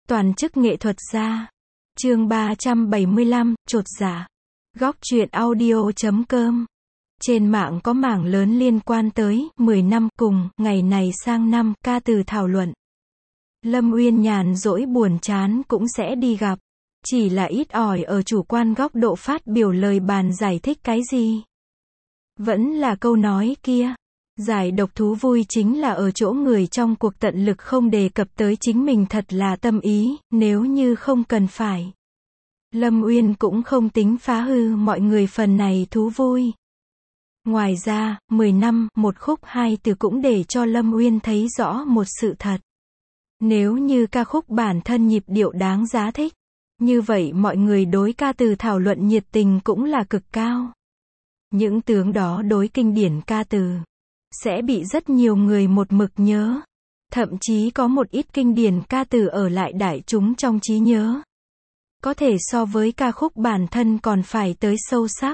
Toàn chức nghệ thuật gia. Chương 375, chột dạ. Góc truyện audio.com. Trên mạng có mảng lớn liên quan tới 10 năm cùng, ngày này sang năm, ca từ thảo luận. Lâm Uyên nhàn rỗi buồn chán cũng sẽ đi gặp. Chỉ là ít ỏi ở chủ quan góc độ phát biểu lời bàn giải thích cái gì. Vẫn là câu nói kia. Giải độc thú vui chính là ở chỗ người trong cuộc tận lực không đề cập tới chính mình thật là tâm ý, nếu như không cần phải. Lâm Uyên cũng không tính phá hư mọi người phần này thú vui. Ngoài ra, 10 năm, một khúc hai từ cũng để cho Lâm Uyên thấy rõ một sự thật. Nếu như ca khúc bản thân nhịp điệu đáng giá thích, như vậy mọi người đối ca từ thảo luận nhiệt tình cũng là cực cao. Những tướng đó đối kinh điển ca từ sẽ bị rất nhiều người một mực nhớ. Thậm chí có một ít kinh điển ca từ ở lại đại chúng trong trí nhớ. Có thể so với ca khúc bản thân còn phải tới sâu sắc.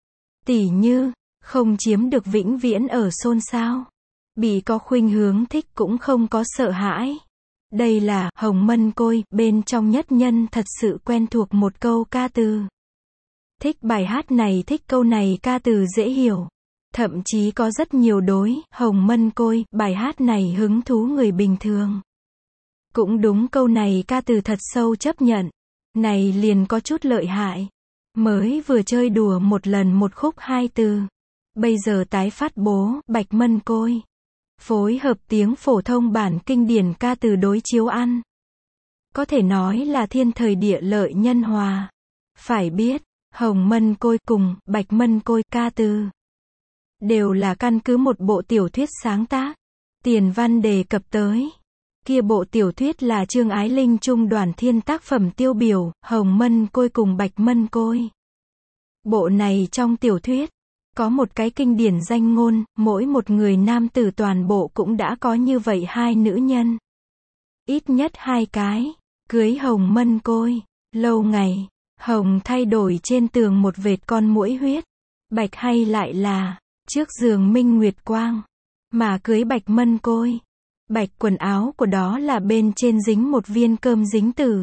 Tỉ như, không chiếm được vĩnh viễn ở xôn xao. Bị có khuynh hướng thích cũng không có sợ hãi. Đây là Hồng Mân Côi, bên trong nhất nhân thật sự quen thuộc một câu ca từ. Thích bài hát này, thích câu này, ca từ dễ hiểu. Thậm chí có rất nhiều đối Hồng Mân Côi, bài hát này hứng thú người bình thường. Cũng đúng, câu này ca từ thật sâu chấp nhận. Này liền có chút lợi hại. Mới vừa chơi đùa một lần một khúc hai từ. Bây giờ tái phát bố, Bạch Mân Côi. Phối hợp tiếng phổ thông bản kinh điển ca từ đối chiếu ăn. Có thể nói là thiên thời địa lợi nhân hòa. Phải biết, Hồng Mân Côi cùng Bạch Mân Côi ca từ đều là căn cứ một bộ tiểu thuyết sáng tác. Tiền văn đề cập tới. Kia bộ tiểu thuyết là Trương Ái Linh trung đoàn thiên tác phẩm tiêu biểu, Hồng Mân Côi cùng Bạch Mân Côi. Bộ này trong tiểu thuyết, có một cái kinh điển danh ngôn, mỗi một người nam tử toàn bộ cũng đã có như vậy hai nữ nhân. Ít nhất hai cái. Cưới Hồng Mân Côi. Lâu ngày, Hồng thay đổi trên tường một vệt con muỗi huyết. Bạch hay lại là trước giường minh nguyệt quang. Mà cưới Bạch Mân Côi. Bạch quần áo của đó là bên trên dính một viên cơm dính tử.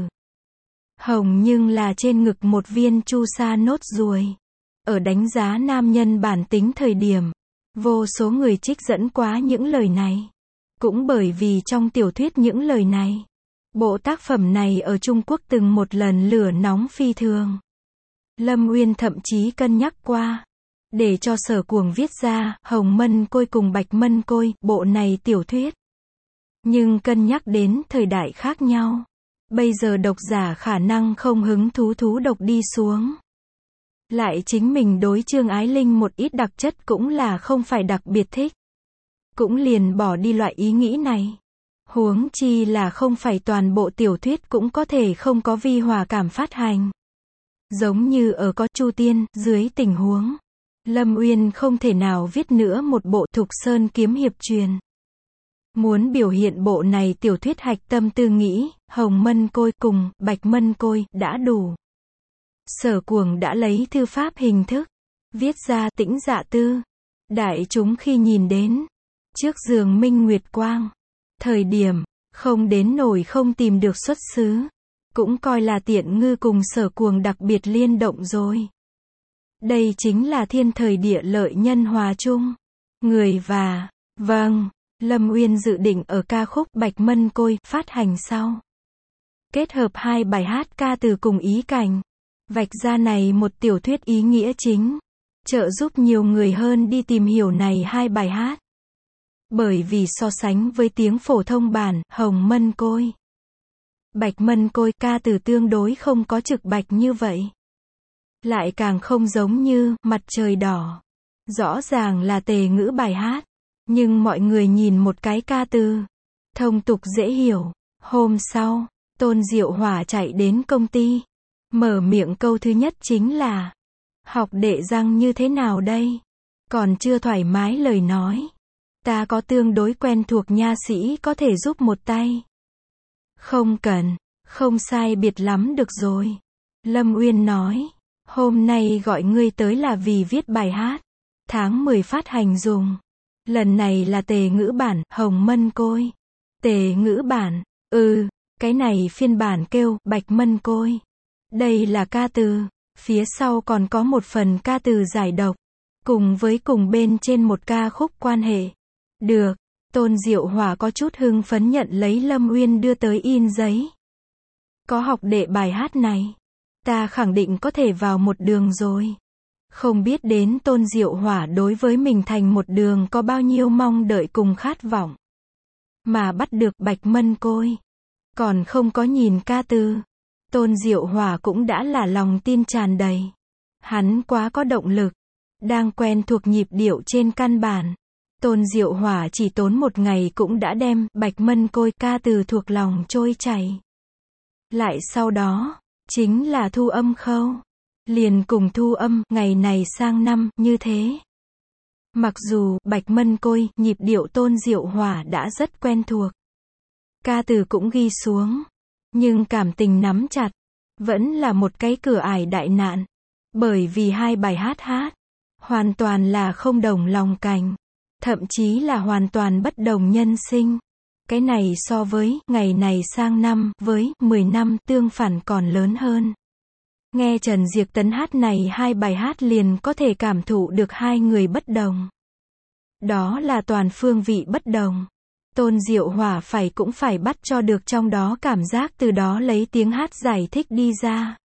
Hồng nhưng là trên ngực một viên chu sa nốt ruồi. Ở đánh giá nam nhân bản tính thời điểm, vô số người trích dẫn quá những lời này. Cũng bởi vì trong tiểu thuyết những lời này, bộ tác phẩm này ở Trung Quốc từng một lần lửa nóng phi thường. Lâm Uyên thậm chí cân nhắc qua, để cho Sở Cuồng viết ra Hồng Mân Côi cùng Bạch Mân Côi, bộ này tiểu thuyết. Nhưng cân nhắc đến thời đại khác nhau, bây giờ độc giả khả năng không hứng thú độc đi xuống. Lại chính mình đối Trương Ái Linh một ít đặc chất cũng là không phải đặc biệt thích. Cũng liền bỏ đi loại ý nghĩ này. Huống chi là không phải toàn bộ tiểu thuyết cũng có thể không có vi hòa cảm phát hành. Giống như ở có Chu Tiên, dưới tình huống Lâm Uyên không thể nào viết nữa một bộ Thục Sơn kiếm hiệp truyền. Muốn biểu hiện bộ này tiểu thuyết hạch tâm tư nghĩ, Hồng Mân Côi cùng Bạch Mân Côi đã đủ. Sở Cuồng đã lấy thư pháp hình thức, viết ra Tĩnh Dạ Tư. Đại chúng khi nhìn đến trước giường minh nguyệt quang, thời điểm, không đến nổi không tìm được xuất xứ. Cũng coi là Tiện Ngư cùng Sở Cuồng đặc biệt liên động rồi. Đây chính là thiên thời địa lợi nhân hòa chung. Người và, vâng, Lâm Uyên dự định ở ca khúc Bạch Mân Côi phát hành sau. Kết hợp hai bài hát ca từ cùng ý cảnh. Vạch ra này một tiểu thuyết ý nghĩa chính. Trợ giúp nhiều người hơn đi tìm hiểu này hai bài hát. Bởi vì so sánh với tiếng phổ thông bản, Hồng Mân Côi, Bạch Mân Côi, ca từ tương đối không có trực bạch như vậy. Lại càng không giống như Mặt Trời Đỏ. Rõ ràng là tề ngữ bài hát. Nhưng mọi người nhìn một cái ca từ thông tục dễ hiểu. Hôm sau, Tôn Diệu Hỏa chạy đến công ty. Mở miệng câu thứ nhất chính là: học đệ răng như thế nào đây? Còn chưa thoải mái lời nói. Ta có tương đối quen thuộc nha sĩ có thể giúp một tay. Không cần, không sai biệt lắm được rồi. Lâm Uyên nói, hôm nay gọi ngươi tới là vì viết bài hát. Tháng 10 phát hành dùng. Lần này là tề ngữ bản, Hồng Mân Côi. Tề ngữ bản, Cái này phiên bản kêu Bạch Mân Côi. Đây là ca từ. Phía sau còn có một phần ca từ giải độc. Cùng với cùng bên trên một ca khúc quan hệ. Được. Tôn Diệu Hỏa có chút hưng phấn nhận lấy Lâm Uyên đưa tới in giấy. Có học đệ bài hát này. Ta khẳng định có thể vào một đường rồi. Không biết đến Tôn Diệu Hỏa đối với mình thành một đường có bao nhiêu mong đợi cùng khát vọng. Mà bắt được Bạch Mân Côi. Còn không có nhìn ca từ. Tôn Diệu Hỏa cũng đã là lòng tin tràn đầy. Hắn quá có động lực. Đang quen thuộc nhịp điệu trên căn bản. Tôn Diệu Hỏa chỉ tốn một ngày cũng đã đem Bạch Mân Côi ca từ thuộc lòng trôi chảy. Lại sau đó, chính là thu âm khâu. Liền cùng thu âm, ngày này sang năm, như thế. Mặc dù, Bạch Mân Côi, nhịp điệu Tôn Diệu Hỏa đã rất quen thuộc. Ca từ cũng ghi xuống. Nhưng cảm tình nắm chặt. Vẫn là một cái cửa ải đại nạn. Bởi vì hai bài hát. Hoàn toàn là không đồng lòng cành. Thậm chí là hoàn toàn bất đồng nhân sinh. Cái này so với ngày này sang năm với 10 năm tương phản còn lớn hơn. Nghe Trần Diệp Tấn hát này hai bài hát liền có thể cảm thụ được hai người bất đồng. Đó là toàn phương vị bất đồng. Tôn Diệu Hỏa cũng phải bắt cho được trong đó cảm giác từ đó lấy tiếng hát giải thích đi ra.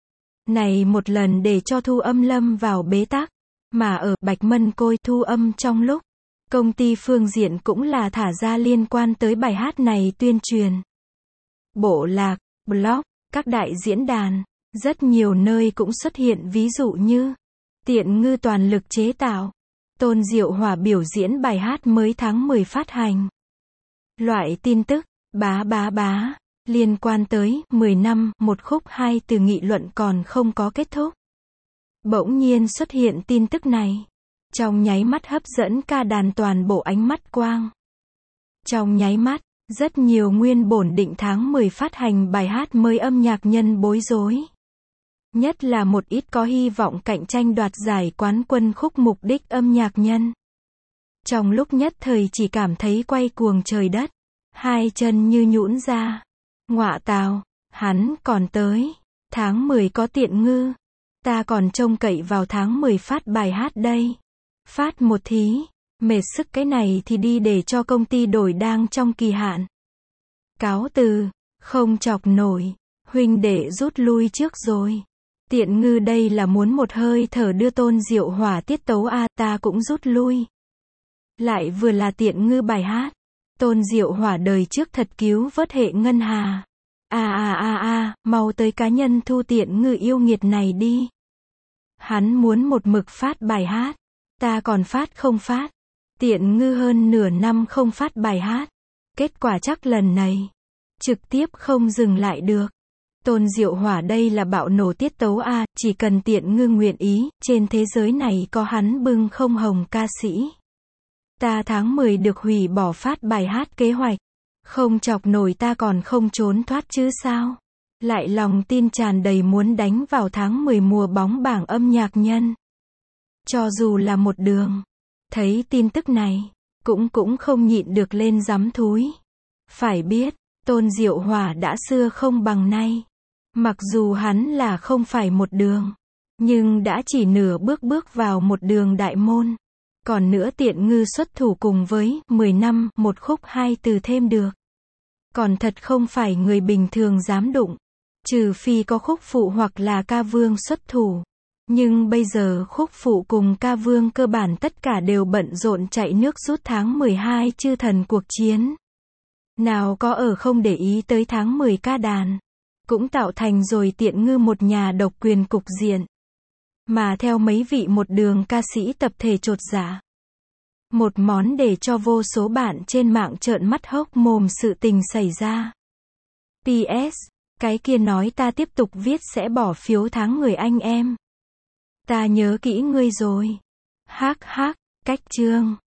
Này một lần để cho thu âm lâm vào bế tắc. Mà ở Bạch Mân Côi thu âm trong lúc. Công ty phương diện cũng là thả ra liên quan tới bài hát này tuyên truyền. Bộ lạc, blog, các đại diễn đàn, rất nhiều nơi cũng xuất hiện ví dụ như Tiện Ngư toàn lực chế tạo. Tôn Diệu Hỏa biểu diễn bài hát mới tháng 10 phát hành. Loại tin tức, bá, liên quan tới 10 năm, một khúc hai từ nghị luận còn không có kết thúc. Bỗng nhiên xuất hiện tin tức này. Trong nháy mắt hấp dẫn ca đàn toàn bộ ánh mắt quang. Trong nháy mắt, rất nhiều nguyên bổn định tháng 10 phát hành bài hát mới âm nhạc nhân bối rối. Nhất là một ít có hy vọng cạnh tranh đoạt giải quán quân khúc mục đích âm nhạc nhân. Trong lúc nhất thời chỉ cảm thấy quay cuồng trời đất. Hai chân như nhũn ra. Ngọa tào, hắn còn tới. Tháng 10 có Tiện Ngư. Ta còn trông cậy vào tháng 10 phát bài hát đây. Phát một thí. Mệt sức cái này thì đi để cho công ty đổi đang trong kỳ hạn. Cáo từ. Không chọc nổi. Huynh đệ rút lui trước rồi. Tiện Ngư đây là muốn một hơi thở đưa Tôn Diệu Hỏa tiết tấu ta cũng rút lui. Lại vừa là Tiện Ngư bài hát. Tôn Diệu Hỏa đời trước thật cứu vớt hệ ngân hà. Mau tới cá nhân thu Tiện Ngư yêu nghiệt này đi. Hắn muốn một mực phát bài hát. Ta còn phát không phát. Tiện Ngư hơn nửa năm không phát bài hát. Kết quả chắc lần này. Trực tiếp không dừng lại được. Tôn Diệu Hỏa đây là bạo nổ tiết tấu chỉ cần Tiện Ngư nguyện ý, trên thế giới này có hắn bưng không hồng ca sĩ. Ta tháng 10 được hủy bỏ phát bài hát kế hoạch. Không chọc nổi ta còn không trốn thoát chứ sao. Lại lòng tin tràn đầy muốn đánh vào tháng 10 mùa bóng bảng âm nhạc nhân. Cho dù là một đường. Thấy tin tức này. Cũng không nhịn được lên giấm thúi. Phải biết, Tôn Diệu Hỏa đã xưa không bằng nay. Mặc dù hắn là không phải một đường. Nhưng đã chỉ nửa bước vào một đường đại môn. Còn nữa Tiện Ngư xuất thủ cùng với 10 năm, một khúc hai từ thêm được. Còn thật không phải người bình thường dám đụng. Trừ phi có khúc phụ hoặc là ca vương xuất thủ. Nhưng bây giờ khúc phụ cùng ca vương cơ bản tất cả đều bận rộn chạy nước rút tháng 12 chư thần cuộc chiến. Nào có ở không để ý tới tháng 10 ca đàn. Cũng tạo thành rồi Tiện Ngư một nhà độc quyền cục diện. Mà theo mấy vị một đường ca sĩ tập thể chột dạ. Một món để cho vô số bạn trên mạng trợn mắt hốc mồm sự tình xảy ra. PS, cái kia nói ta tiếp tục viết sẽ bỏ phiếu tháng người anh em. Ta nhớ kỹ ngươi rồi. Cách chương.